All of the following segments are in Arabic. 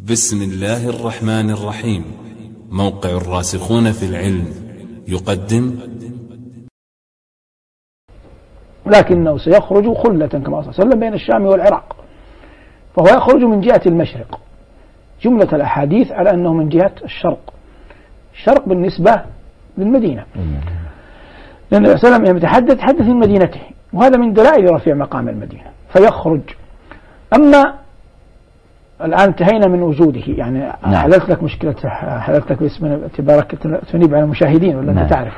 بسم الله الرحمن الرحيم. موقع الراسخون في العلم يقدم. لكنه سيخرج خلة كما صلى الله عليه وسلم بين الشام والعراق، فهو يخرج من جهة المشرق. جملة الأحاديث على أنه من جهة الشرق بالنسبة للمدينة، لأن النبي صلى الله عليه وسلم يتحدث من مدينته، وهذا من دلائل رفيع مقام المدينة فيخرج. أما الآن انتهينا من وجوده، يعني حللت لك مشكلة، حللت لك باسم اعتبارك تنيب على المشاهدين ولا أنت تعرف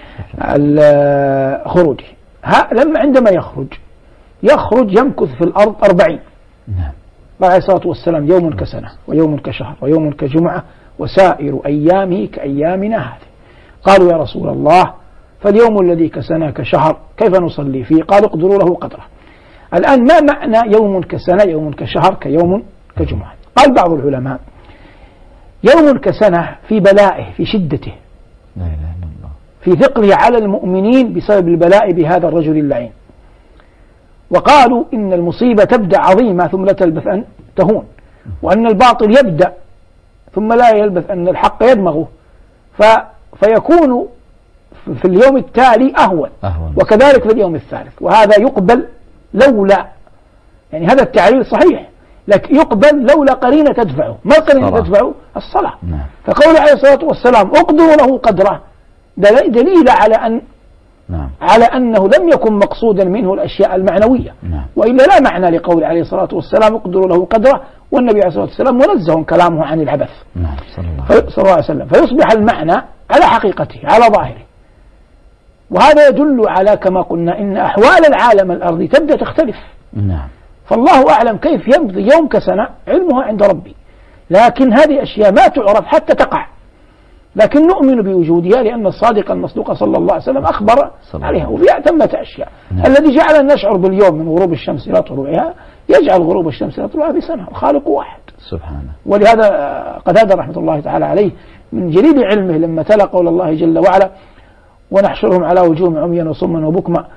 خروجه. لما عندما يخرج يمكث في الأرض 40. قال عليه الصلاة والسلام: يوم كسنة ويوم كشهر ويوم كجمعة وسائر أيامه كأيامنا هذه. قالوا: يا رسول الله، فاليوم الذي كسنة كشهر كيف نصلي فيه؟ قال: اقدروا له قدره. الآن ما معنى يوم كسنة يوم كشهر كيوم كجمعة؟ قال بعض العلماء: يوم كسنة في بلائه، في شدته، لا إله إلا الله، في ثقله على المؤمنين بسبب البلاء بهذا الرجل اللعين. وقالوا إن المصيبة تبدأ عظيمة ثم لا تلبث أن تهون، وأن الباطل يبدأ ثم لا يلبث أن الحق يدمغه، فيكون في اليوم التالي أهون. وكذلك في اليوم الثالث، وهذا يقبل لولا، يعني هذا التعليل صحيح، لكن يقبل لولا قرينة تدفعه. ما القرينة تدفعه؟ الصلاة. فقول عليه الصلاة والسلام: اقدروا له قدره، دليل على أنه لم يكن مقصودا منه الأشياء المعنوية، وإلا لا معنى لقول عليه الصلاة والسلام: اقدروا له قدره، والنبي عليه الصلاة والسلام منزه كلامه عن العبث صلى الله عليه وسلم، فيصبح المعنى على حقيقته على ظاهره. وهذا يدل على كما قلنا إن أحوال العالم الأرضي تبدأ تختلف. فالله أعلم كيف يمضي يوم كسنة، علمها عند ربي، لكن هذه أشياء ما تعرف حتى تقع، لكن نؤمن بوجودها لأن الصادق المصدوق صلى الله عليه وسلم أخبر عليها، وفيها ثمة أشياء. الذي جعل نشعر باليوم من غروب الشمس إلى طلوعها يجعل غروب الشمس إلى طلوعها بسنة، الخالق واحد سبحانه. ولهذا قتادة رحمة الله تعالى عليه من جليل علمه لما تلا قول الله جل وعلا: ونحشرهم على وجوههم عميا وصما وبكما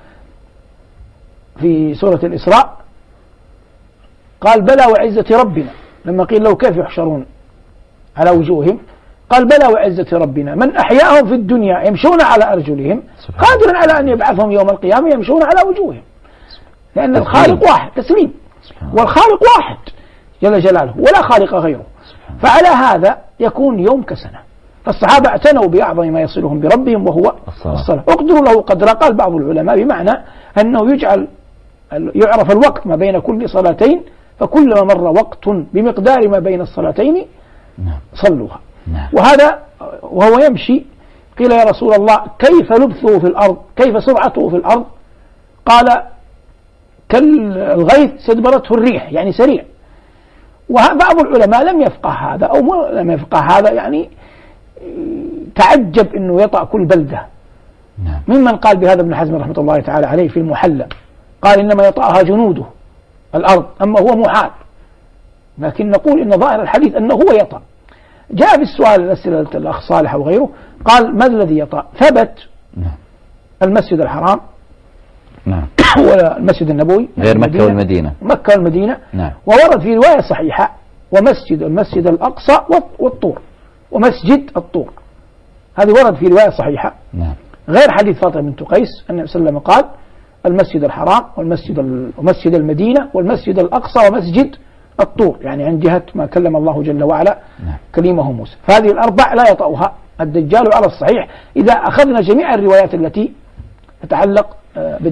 في سورة الإسراء، قال: بلى وعزة ربنا. لما قيل له: كيف يحشرون على وجوههم؟ قال: بلى وعزة ربنا من أحياهم في الدنيا يمشون على أرجلهم قادر على أن يبعثهم يوم القيامة يمشون على وجوههم، لأن الخالق واحد، تسليم، والخالق واحد جل جلاله ولا خالق غيره. فعلى هذا يكون يوم كسنة. فالصحابة اعتنوا بأعظم ما يصلهم بربهم وهو الصلاة. اقدروا له قدرا، قال بعض العلماء بمعنى أنه يعرف الوقت ما بين كل صلاتين، فكلما مر وقت بمقدار ما بين الصلاتين صلوها. وهذا وهو يمشي قيل: يا رسول الله، كيف لبثه في الأرض، كيف سرعته في الأرض؟ قال: كالغيث استدبرته الريح، يعني سريع. وبعض العلماء لم يفقه هذا، أو لم يفقه هذا، يعني تعجب أنه يطأ كل بلدة. ممن قال بهذا ابن حزم رحمة الله تعالى عليه في المحلى، قال: إنما يطأها جنوده الأرض، أما هو محال. لكن نقول إن ظاهر الحديث أنه هو يطأ. جاء في السؤال الأسئلة الأخ صالح أو غيره، قال: ما الذي يطأ؟ ثبت المسجد الحرام والمسجد النبوي غير مكة والمدينة، مكة والمدينة. وورد في رواية صحيحة: المسجد الأقصى والطور، ومسجد الطور. هذه ورد في رواية صحيحة غير حديث فاطمة بنت قيس أن النبي صلى الله عليه وسلم قال: المسجد الحرام ومسجد المدينة والمسجد الأقصى ومسجد الطور، يعني عن جهة ما كلم الله جل وعلا كليمه موسى. فهذه الأربع لا يطأها الدجال على الصحيح إذا أخذنا جميع الروايات التي تتعلق